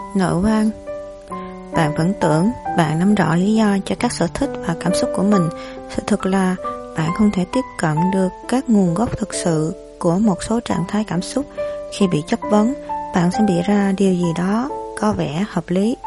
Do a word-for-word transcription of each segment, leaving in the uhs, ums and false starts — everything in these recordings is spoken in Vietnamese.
Nội quan. Bạn vẫn tưởng bạn nắm rõ lý do cho các sở thích và cảm xúc của mình. Sự thật là bạn không thể tiếp cận được các nguồn gốc thực sự của một số trạng thái cảm xúc. Khi bị chất vấn, bạn sẽ bị ra điều gì đó có vẻ hợp lý.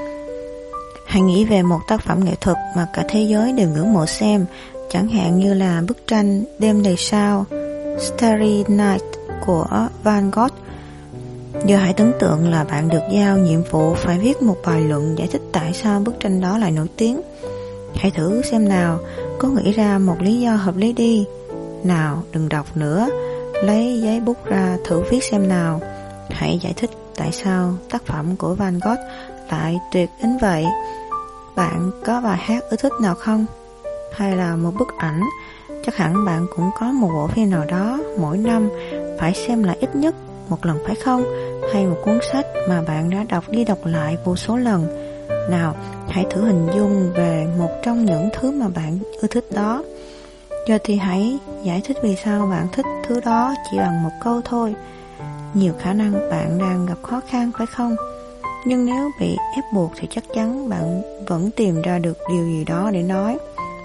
Hãy nghĩ về một tác phẩm nghệ thuật mà cả thế giới đều ngưỡng mộ xem, chẳng hạn như là bức tranh Đêm đầy sao, Starry Night của Van Gogh. Giờ hãy tưởng tượng là bạn được giao nhiệm vụ phải viết một bài luận giải thích tại sao bức tranh đó lại nổi tiếng. Hãy thử xem nào, cố nghĩ ra một lý do hợp lý đi. Nào, đừng đọc nữa, lấy giấy bút ra thử viết xem nào. Hãy giải thích tại sao tác phẩm của Van Gogh lại tuyệt đến vậy. Bạn có bài hát ưa thích nào không? Hay là một bức ảnh? Chắc hẳn bạn cũng có một bộ phim nào đó mỗi năm phải xem lại ít nhất một lần phải không? Hay một cuốn sách mà bạn đã đọc đi đọc lại vô số lần. Nào, hãy thử hình dung về một trong những thứ mà bạn ưa thích đó. Giờ thì hãy giải thích vì sao bạn thích thứ đó chỉ bằng một câu thôi. Nhiều khả năng bạn đang gặp khó khăn phải không? Nhưng nếu bị ép buộc thì chắc chắn bạn vẫn tìm ra được điều gì đó để nói.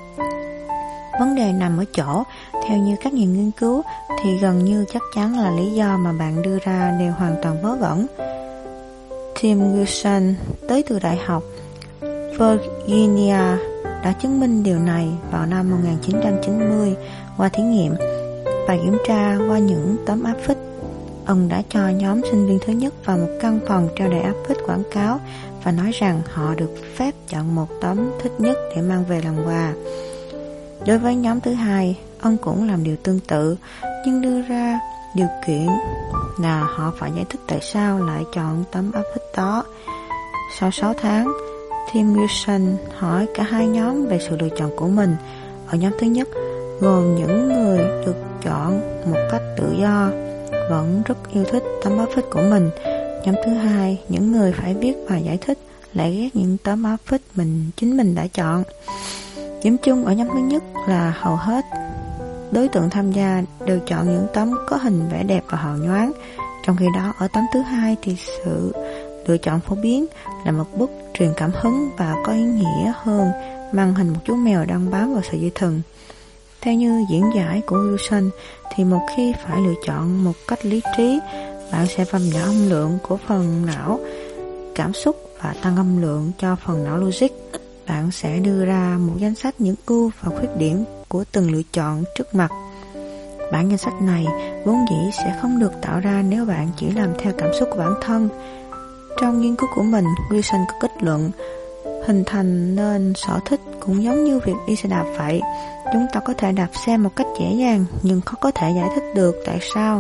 Vấn đề nằm ở chỗ, theo như các nhà nghiên cứu, thì gần như chắc chắn là lý do mà bạn đưa ra đều hoàn toàn vớ vẩn. Tim Wilson tới từ Đại học Virginia đã chứng minh điều này vào năm một nghìn chín trăm chín mươi qua thí nghiệm và kiểm tra qua những tấm áp phích. Ông đã cho nhóm sinh viên thứ nhất vào một căn phòng treo đầy áp phích quảng cáo và nói rằng họ được phép chọn một tấm thích nhất để mang về làm quà. Đối với nhóm thứ hai, ông cũng làm điều tương tự, nhưng đưa ra điều kiện là họ phải giải thích tại sao lại chọn tấm áp phích đó. Sau sáu tháng, Tim Wilson hỏi cả hai nhóm về sự lựa chọn của mình. Ở nhóm thứ nhất, gồm những người được chọn một cách tự do, vẫn rất yêu thích tấm áp phích của mình. Nhóm thứ hai, những người phải viết và giải thích, lại ghét những tấm áp phích mình chính mình đã chọn. Điểm chung ở nhóm thứ nhất là hầu hết đối tượng tham gia đều chọn những tấm có hình vẽ đẹp và hào nhoáng. Trong khi đó ở tấm thứ hai thì sự lựa chọn phổ biến là một bức truyền cảm hứng và có ý nghĩa hơn, mang hình một chú mèo đang bám vào sợi dây thừng. Theo như diễn giải của Wilson thì một khi phải lựa chọn một cách lý trí, bạn sẽ băm nhỏ âm lượng của phần não cảm xúc và tăng âm lượng cho phần não logic. Bạn sẽ đưa ra một danh sách những ưu và khuyết điểm của từng lựa chọn trước mặt. Bản danh sách này vốn dĩ sẽ không được tạo ra nếu bạn chỉ làm theo cảm xúc của bản thân. Trong nghiên cứu của mình, Wilson có kết luận hình thành nên sở thích cũng giống như việc đi xe đạp vậy. Chúng ta có thể đạp xe một cách dễ dàng, nhưng khó có thể giải thích được tại sao.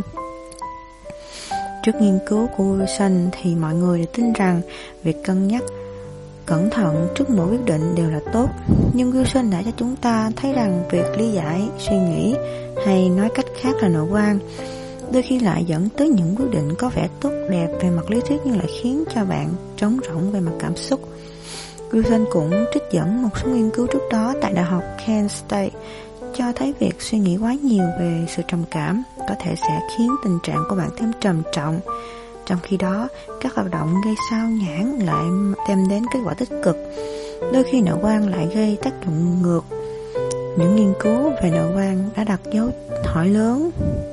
Trước nghiên cứu của Wilson thì mọi người đều tin rằng việc cân nhắc cẩn thận trước mỗi quyết định đều là tốt. Nhưng Wilson đã cho chúng ta thấy rằng việc lý giải, suy nghĩ, hay nói cách khác là nội quan, đôi khi lại dẫn tới những quyết định có vẻ tốt đẹp về mặt lý thuyết nhưng lại khiến cho bạn trống rỗng về mặt cảm xúc. Wilson cũng trích dẫn một số nghiên cứu trước đó tại Đại học Kent State cho thấy việc suy nghĩ quá nhiều về sự trầm cảm có thể sẽ khiến tình trạng của bạn thêm trầm trọng. Trong khi đó, các hoạt động gây sao nhãng lại đem đến kết quả tích cực. Đôi khi nội quan lại gây tác dụng ngược. Những nghiên cứu về nội quan đã đặt dấu hỏi lớn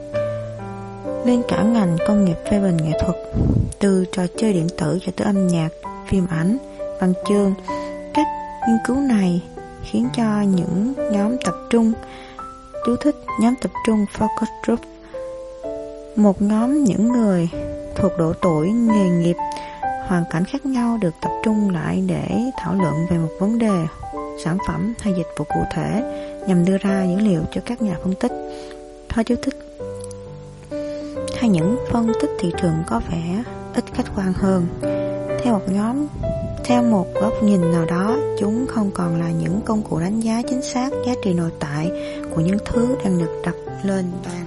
lên cả ngành công nghiệp phê bình nghệ thuật, từ trò chơi điện tử cho tới âm nhạc, phim ảnh, văn chương. Các nghiên cứu này khiến cho những nhóm tập trung, chú thích nhóm tập trung focus group, một nhóm những người thuộc độ tuổi, nghề nghiệp, hoàn cảnh khác nhau được tập trung lại để thảo luận về một vấn đề, sản phẩm hay dịch vụ cụ thể nhằm đưa ra dữ liệu cho các nhà phân tích. Thôi chú thích. Hay những phân tích thị trường có vẻ ít khách quan hơn. Theo một nhóm, theo một góc nhìn nào đó, chúng không còn là những công cụ đánh giá chính xác giá trị nội tại của những thứ đang được đặt lên bàn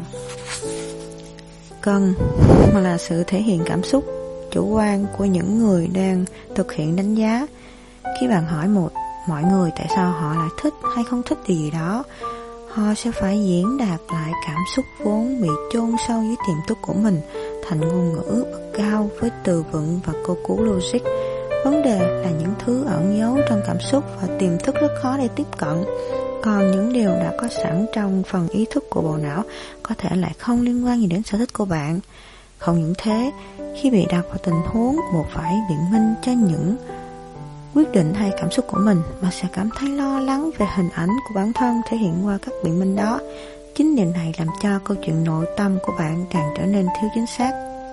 cân, mà là sự thể hiện cảm xúc chủ quan của những người đang thực hiện đánh giá. Khi bạn hỏi một mọi người tại sao họ lại thích hay không thích điều gì đó, họ sẽ phải diễn đạt lại cảm xúc vốn bị chôn sâu dưới tiềm thức của mình. thành ngôn ngữ bậc cao với từ vựng và câu cú logic. Vấn đề là những thứ ẩn giấu trong cảm xúc và tiềm thức rất khó để tiếp cận. Còn những điều đã có sẵn trong phần ý thức của bộ não có thể lại không liên quan gì đến sở thích của bạn. Không những thế, khi bị đặt vào tình huống buộc phải biện minh cho những quyết định hay cảm xúc của mình, bạn sẽ cảm thấy lo lắng về hình ảnh của bản thân thể hiện qua các biện minh đó. Chính điều này làm cho câu chuyện nội tâm của bạn càng trở nên thiếu chính xác.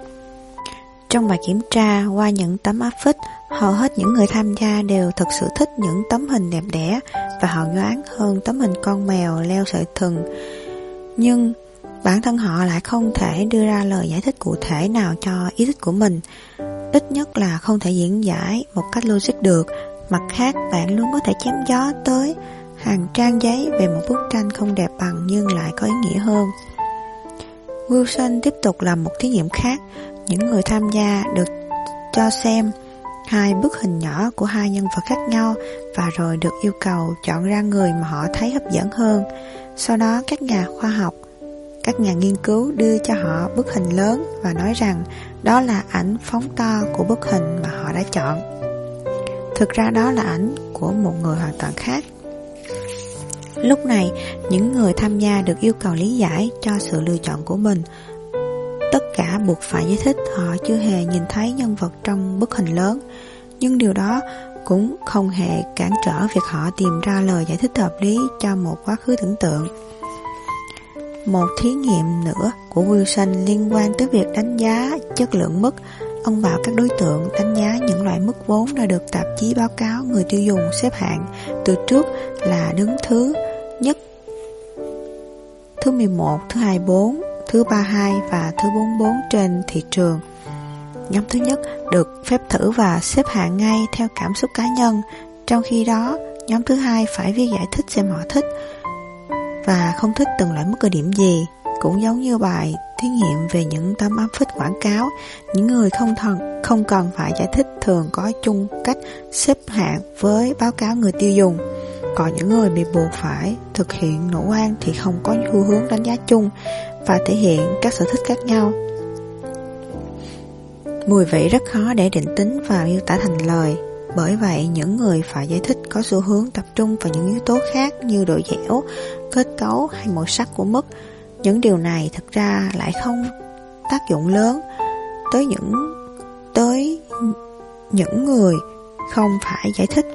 Trong bài kiểm tra qua những tấm áp phích, hầu hết những người tham gia đều thực sự thích những tấm hình đẹp đẽ và hào nhoáng hơn tấm hình con mèo leo sợi thừng. Nhưng bản thân họ lại không thể đưa ra lời giải thích cụ thể nào cho ý thích của mình, ít nhất là không thể diễn giải một cách logic được. Mặt khác, bạn luôn có thể chém gió tới hàng trang giấy về một bức tranh không đẹp bằng nhưng lại có ý nghĩa hơn. Wilson tiếp tục làm một thí nghiệm khác. Những người tham gia được cho xem hai bức hình nhỏ của hai nhân vật khác nhau và rồi được yêu cầu chọn ra người mà họ thấy hấp dẫn hơn. Sau đó các nhà khoa học, các nhà nghiên cứu đưa cho họ bức hình lớn và nói rằng đó là ảnh phóng to của bức hình mà họ đã chọn. Thực ra đó là ảnh của một người hoàn toàn khác. Lúc này, những người tham gia được yêu cầu lý giải cho sự lựa chọn của mình. Tất cả buộc phải giải thích họ chưa hề nhìn thấy nhân vật trong bức hình lớn, nhưng điều đó cũng không hề cản trở việc họ tìm ra lời giải thích hợp lý cho một quá khứ tưởng tượng. Một thí nghiệm nữa của Wilson liên quan tới việc đánh giá chất lượng mứt. Ông bảo các đối tượng đánh giá những loại mứt vốn đã được tạp chí báo cáo người tiêu dùng xếp hạng từ trước là đứng thứ nhất, thứ mười một, thứ hai mươi bốn, thứ ba mươi hai và thứ bốn mươi bốn trên thị trường. Nhóm thứ nhất được phép thử và xếp hạng ngay theo cảm xúc cá nhân, trong khi đó nhóm thứ hai phải viết giải thích xem họ thích và không thích từng loại mứt ở điểm gì. Cũng giống như bài thí nghiệm về những tấm áp phích quảng cáo, những người không thần, không cần phải giải thích thường có chung cách xếp hạng với báo cáo người tiêu dùng. Còn những người bị buộc phải thực hiện nội quan thì không có xu hướng đánh giá chung và thể hiện các sở thích khác nhau. Mùi vị rất khó để định tính và miêu tả thành lời. Bởi vậy, những người phải giải thích có xu hướng tập trung vào những yếu tố khác như độ dẻo, kết cấu hay màu sắc của mứt. Những điều này thực ra lại không tác dụng lớn tới những tới những người không phải giải thích.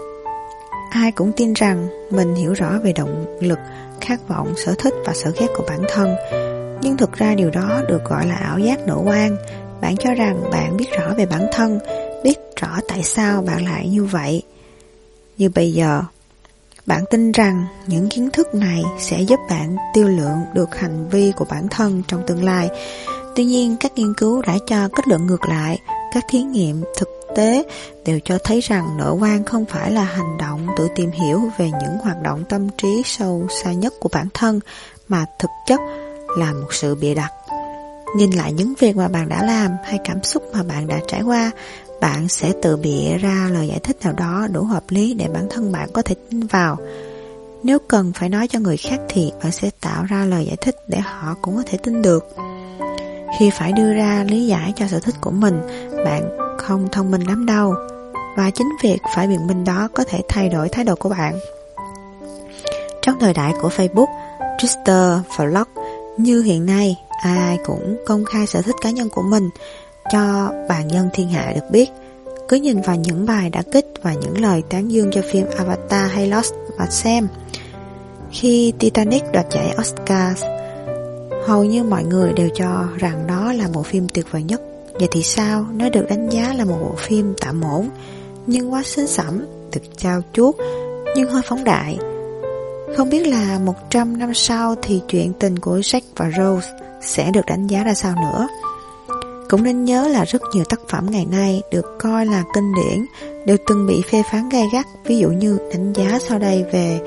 Ai cũng tin rằng mình hiểu rõ về động lực, khát vọng, sở thích và sở ghét của bản thân. Nhưng thực ra điều đó được gọi là ảo giác nội quan. Bạn cho rằng bạn biết rõ về bản thân, biết rõ tại sao bạn lại như vậy. Như bây giờ, bạn tin rằng những kiến thức này sẽ giúp bạn tiêu lượng được hành vi của bản thân trong tương lai. Tuy nhiên, các nghiên cứu đã cho kết luận ngược lại. Các thí nghiệm thực tế đều cho thấy rằng nội quan không phải là hành động tự tìm hiểu về những hoạt động tâm trí sâu xa nhất của bản thân, mà thực chất là một sự bịa đặt. Nhìn lại những việc mà bạn đã làm hay cảm xúc mà bạn đã trải qua, bạn sẽ tự bịa ra lời giải thích nào đó đủ hợp lý để bản thân bạn có thể tin vào. Nếu cần phải nói cho người khác thì bạn sẽ tạo ra lời giải thích để họ cũng có thể tin được. Khi phải đưa ra lý giải cho sở thích của mình, bạn không thông minh lắm đâu. Và chính việc phải biện minh đó có thể thay đổi thái độ của bạn. Trong thời đại của Facebook, Twitter và blog như hiện nay, ai cũng công khai sở thích cá nhân của mình cho bàn dân thiên hạ được biết. Cứ nhìn vào những bài đã kích và những lời tán dương cho phim Avatar hay Lost mà xem. Khi Titanic đoạt giải Oscar, hầu như mọi người đều cho rằng đó là bộ phim tuyệt vời nhất. Vậy thì sao? Nó được đánh giá là một bộ phim tạm ổn, nhưng quá xinh xẩm, được trao chuốt, nhưng hơi phóng đại. Không biết là một trăm năm sau thì chuyện tình của Jack và Rose sẽ được đánh giá ra sao nữa. Cũng nên nhớ là rất nhiều tác phẩm ngày nay được coi là kinh điển đều từng bị phê phán gay gắt. Ví dụ như đánh giá sau đây về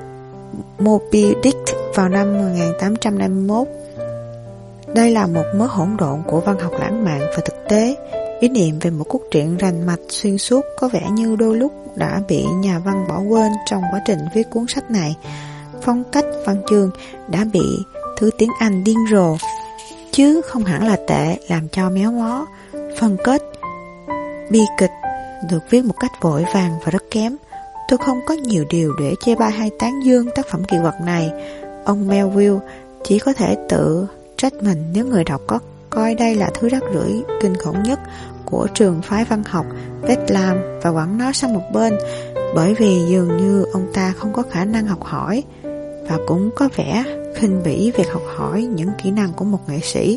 Moby Dick vào năm một nghìn tám trăm năm mươi mốt. Đây là một mớ hỗn độn của văn học lãng mạn và thực tế. Ý niệm về một cốt truyện rành mạch xuyên suốt có vẻ như đôi lúc đã bị nhà văn bỏ quên trong quá trình viết cuốn sách này. Phong cách văn chương đã bị thứ tiếng Anh điên rồ, chiếu chứ không hẳn là tệ làm cho méo mó. Phân kết bi kịch được viết một cách vội vàng và rất kém. Tôi không có nhiều điều để chê bai hay tán dương tác phẩm kỳ vật này. Ông Melville chỉ có thể tự trách mình nếu người đọc có coi đây là thứ rác rưởi kinh khủng nhất của trường phái văn học Bedlam và quẳng nó sang một bên, bởi vì dường như ông ta không có khả năng học hỏi và cũng có vẻ khinh bỉ việc học hỏi những kỹ năng của một nghệ sĩ.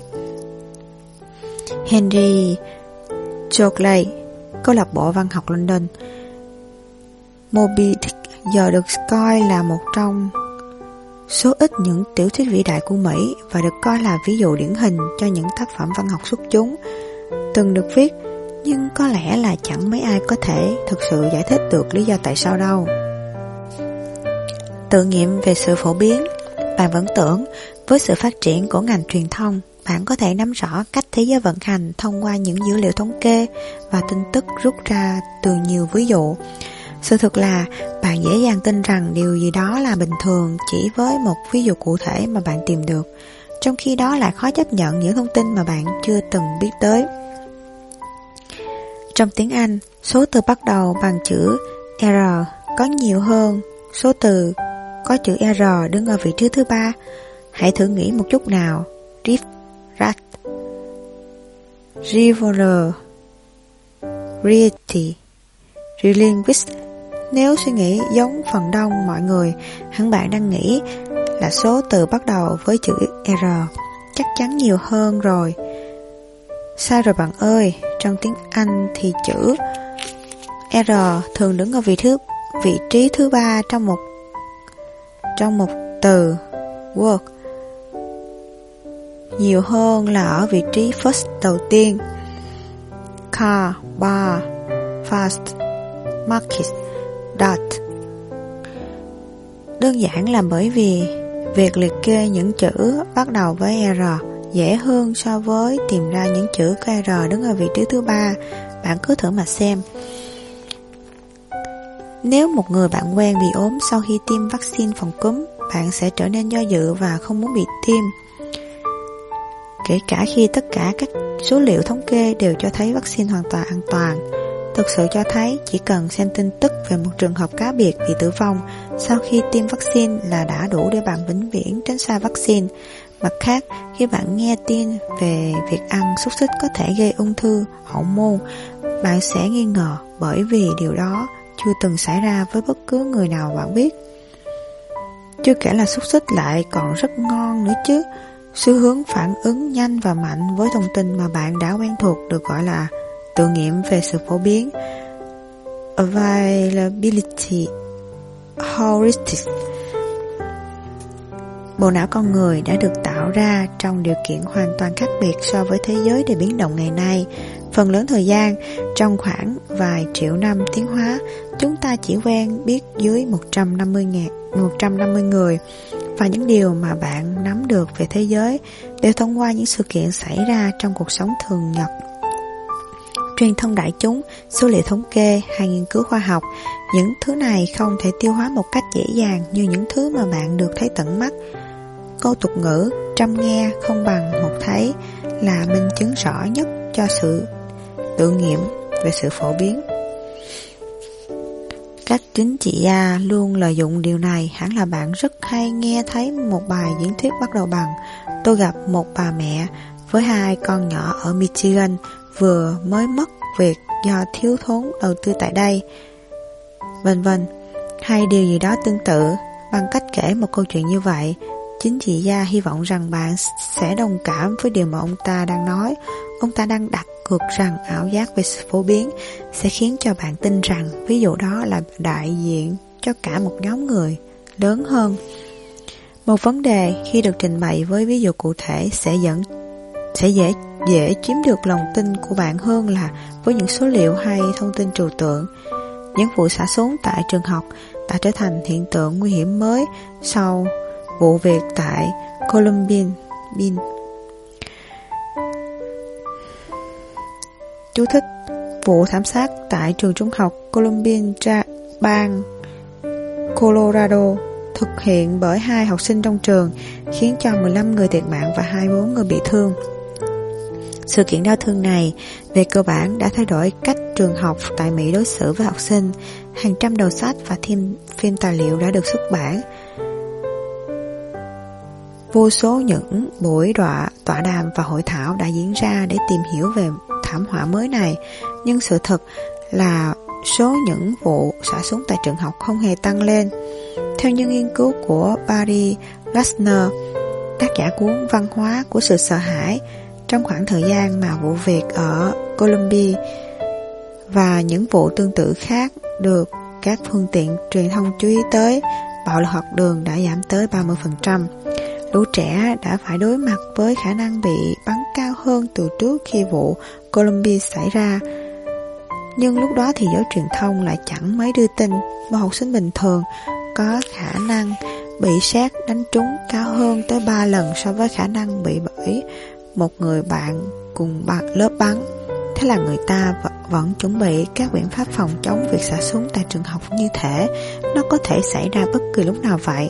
Henry Chokley, câu lạc bộ văn học London. Moby Dick giờ được coi là một trong số ít những tiểu thuyết vĩ đại của Mỹ và được coi là ví dụ điển hình cho những tác phẩm văn học xuất chúng từng được viết, nhưng có lẽ là chẳng mấy ai có thể thực sự giải thích được lý do tại sao đâu. Tự nghiệm về sự phổ biến. Bạn vẫn tưởng với sự phát triển của ngành truyền thông, bạn có thể nắm rõ cách thế giới vận hành thông qua những dữ liệu thống kê và tin tức rút ra từ nhiều ví dụ. Sự thật là bạn dễ dàng tin rằng điều gì đó là bình thường chỉ với một ví dụ cụ thể mà bạn tìm được, trong khi đó lại khó chấp nhận những thông tin mà bạn chưa từng biết tới. Trong tiếng Anh, số từ bắt đầu bằng chữ R có nhiều hơn số từ có chữ R đứng ở vị trí thứ ba. Hãy thử nghĩ một chút nào. Riff, rat, revolver, reality, relinguist. Nếu suy nghĩ giống phần đông mọi người, hẳn bạn đang nghĩ là số từ bắt đầu với chữ R chắc chắn nhiều hơn rồi. Sai rồi bạn ơi, trong tiếng Anh thì chữ R thường đứng ở vị thứ vị trí thứ ba trong một trong một từ work, nhiều hơn là ở vị trí first đầu tiên. Car, bar, fast, market, dot. Đơn giản là bởi vì việc liệt kê những chữ bắt đầu với R dễ hơn so với tìm ra những chữ có R đứng ở vị trí thứ ba. Bạn cứ thử mà xem. Nếu một người bạn quen bị ốm sau khi tiêm vaccine phòng cúm, bạn sẽ trở nên do dự và không muốn bị tiêm, kể cả khi tất cả các số liệu thống kê đều cho thấy vaccine hoàn toàn an toàn. Thực sự cho thấy chỉ cần xem tin tức về một trường hợp cá biệt bị tử vong sau khi tiêm vaccine là đã đủ để bạn vĩnh viễn tránh xa vaccine. Mặt khác, khi bạn nghe tin về việc ăn xúc xích có thể gây ung thư hậu môn, bạn sẽ nghi ngờ, bởi vì điều đó chưa từng xảy ra với bất cứ người nào bạn biết. Chưa kể là xúc xích lại còn rất ngon nữa chứ. Xu hướng phản ứng nhanh và mạnh với thông tin mà bạn đã quen thuộc được gọi là tự nghiệm về sự phổ biến, availability heuristics. Bộ não con người đã được tạo ra trong điều kiện hoàn toàn khác biệt so với thế giới đầy biến động ngày nay. Phần lớn thời gian, trong khoảng vài triệu năm tiến hóa, chúng ta chỉ quen biết dưới một trăm năm mươi người, và những điều mà bạn nắm được về thế giới đều thông qua những sự kiện xảy ra trong cuộc sống thường nhật. Truyền thông đại chúng, số liệu thống kê hay nghiên cứu khoa học, những thứ này không thể tiêu hóa một cách dễ dàng như những thứ mà bạn được thấy tận mắt. Câu tục ngữ trăm nghe không bằng một thấy là minh chứng rõ nhất cho sự tự nghiệm về sự phổ biến. Các chính trị gia luôn lợi dụng điều này. Hẳn là bạn rất hay nghe thấy một bài diễn thuyết bắt đầu bằng: tôi gặp một bà mẹ với hai con nhỏ ở Michigan vừa mới mất việc do thiếu thốn đầu tư tại đây, vân vân, hay điều gì đó tương tự. Bằng cách kể một câu chuyện như vậy, chính trị gia hy vọng rằng bạn sẽ đồng cảm với điều mà ông ta đang nói. Ông ta đang đặt cược rằng ảo giác về sự phổ biến sẽ khiến cho bạn tin rằng ví dụ đó là đại diện cho cả một nhóm người lớn hơn. Một vấn đề khi được trình bày với ví dụ cụ thể sẽ dẫn sẽ dễ dễ chiếm được lòng tin của bạn hơn là với những số liệu hay thông tin trừu tượng. Những vụ xả súng tại trường học đã trở thành hiện tượng nguy hiểm mới sau vụ việc tại Columbine. Chú thích: vụ thảm sát tại trường trung học Columbine, bang Colorado, thực hiện bởi hai học sinh trong trường, khiến cho mười lăm người thiệt mạng và hai mươi bốn người bị thương. Sự kiện đau thương này về cơ bản đã thay đổi cách trường học tại Mỹ đối xử với học sinh. Hàng trăm đầu sách và phim, phim tài liệu đã được xuất bản. Vô số những buổi đọa, tọa đàm và hội thảo đã diễn ra để tìm hiểu về thảm họa mới này. Nhưng sự thật là số những vụ xả súng tại trường học không hề tăng lên. Theo những nghiên cứu của Barry Lassner, tác giả cuốn Văn hóa của sự sợ hãi, trong khoảng thời gian mà vụ việc ở Columbia và những vụ tương tự khác được các phương tiện truyền thông chú ý tới, bạo lực học đường đã giảm tới ba mươi phần trăm. Lũ trẻ đã phải đối mặt với khả năng bị bắn cao hơn từ trước khi vụ Columbia xảy ra. Nhưng lúc đó thì giới truyền thông lại chẳng mấy đưa tin một học sinh bình thường có khả năng bị sét đánh trúng cao hơn tới ba lần so với khả năng bị bởi một người bạn cùng lớp bắn. Thế là người ta vẫn chuẩn bị các biện pháp phòng chống việc xả súng tại trường học như thể nó có thể xảy ra bất kỳ lúc nào vậy.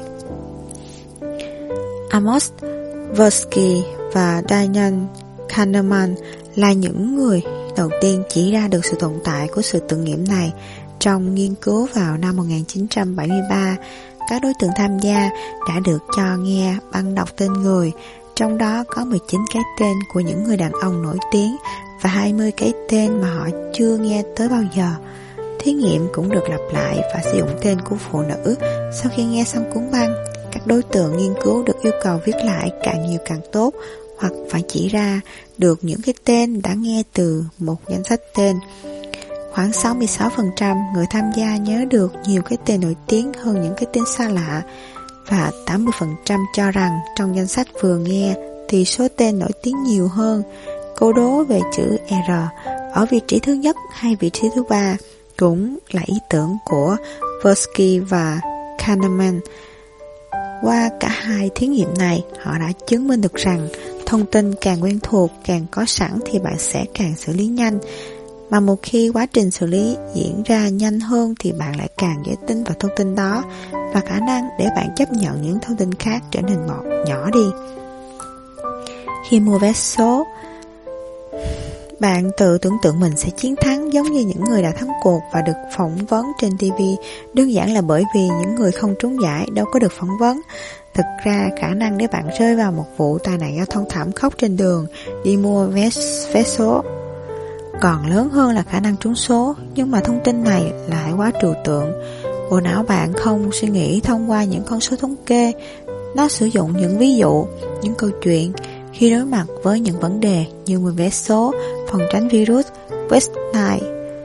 Amos Tversky và Daniel Kahneman là những người đầu tiên chỉ ra được sự tồn tại của sự tự nghiệm này. Trong nghiên cứu vào năm một nghìn chín trăm bảy mươi ba, các đối tượng tham gia đã được cho nghe băng đọc tên người, trong đó có mười chín cái tên của những người đàn ông nổi tiếng và hai mươi cái tên mà họ chưa nghe tới bao giờ. Thí nghiệm cũng được lặp lại và sử dụng tên của phụ nữ. Sau khi nghe xong cuốn băng, các đối tượng nghiên cứu được yêu cầu viết lại càng nhiều càng tốt, hoặc phải chỉ ra được những cái tên đã nghe từ một danh sách tên. Khoảng sáu mươi sáu phần trăm người tham gia nhớ được nhiều cái tên nổi tiếng hơn những cái tên xa lạ, và tám mươi phần trăm cho rằng trong danh sách vừa nghe thì số tên nổi tiếng nhiều hơn. Câu đố về chữ R ở vị trí thứ nhất hay vị trí thứ ba cũng là ý tưởng của Tversky và Kahneman. Qua cả hai thí nghiệm này, họ đã chứng minh được rằng thông tin càng quen thuộc, càng có sẵn thì bạn sẽ càng xử lý nhanh. Mà một khi quá trình xử lý diễn ra nhanh hơn thì bạn lại càng dễ tin vào thông tin đó, và khả năng để bạn chấp nhận những thông tin khác trở nên nhỏ đi. Khi mua vé số, bạn tự tưởng tượng mình sẽ chiến thắng giống như những người đã thắng cuộc và được phỏng vấn trên ti vi, đơn giản là bởi vì những người không trúng giải đâu có được phỏng vấn. Thực ra khả năng để bạn rơi vào một vụ tai nạn giao thông thảm khốc trên đường đi mua vé, vé số còn lớn hơn là khả năng trúng số, nhưng mà thông tin này lại quá trừu tượng. Bộ não bạn không suy nghĩ thông qua những con số thống kê, nó sử dụng những ví dụ, những câu chuyện. Khi đối mặt với những vấn đề như mua vé số, phòng tránh virus, West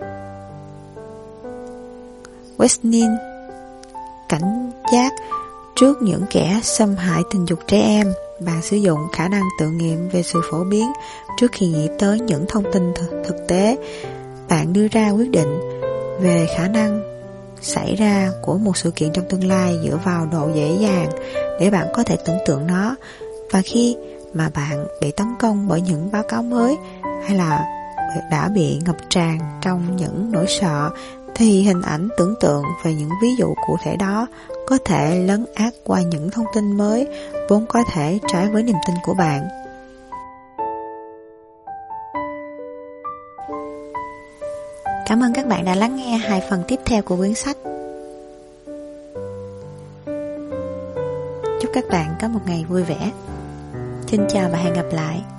Westnin, cảnh giác trước những kẻ xâm hại tình dục trẻ em, bạn sử dụng khả năng tự nghiệm về sự phổ biến trước khi nghĩ tới những thông tin th- thực tế. Bạn đưa ra quyết định về khả năng xảy ra của một sự kiện trong tương lai dựa vào độ dễ dàng để bạn có thể tưởng tượng nó. Và khi mà bạn bị tấn công bởi những báo cáo mới hay là đã bị ngập tràn trong những nỗi sợ, thì hình ảnh tưởng tượng về những ví dụ cụ thể đó có thể lấn át qua những thông tin mới vốn có thể trái với niềm tin của bạn. Cảm ơn các bạn đã lắng nghe hai phần tiếp theo của quyển sách. Chúc các bạn có một ngày vui vẻ. Xin chào và hẹn gặp lại.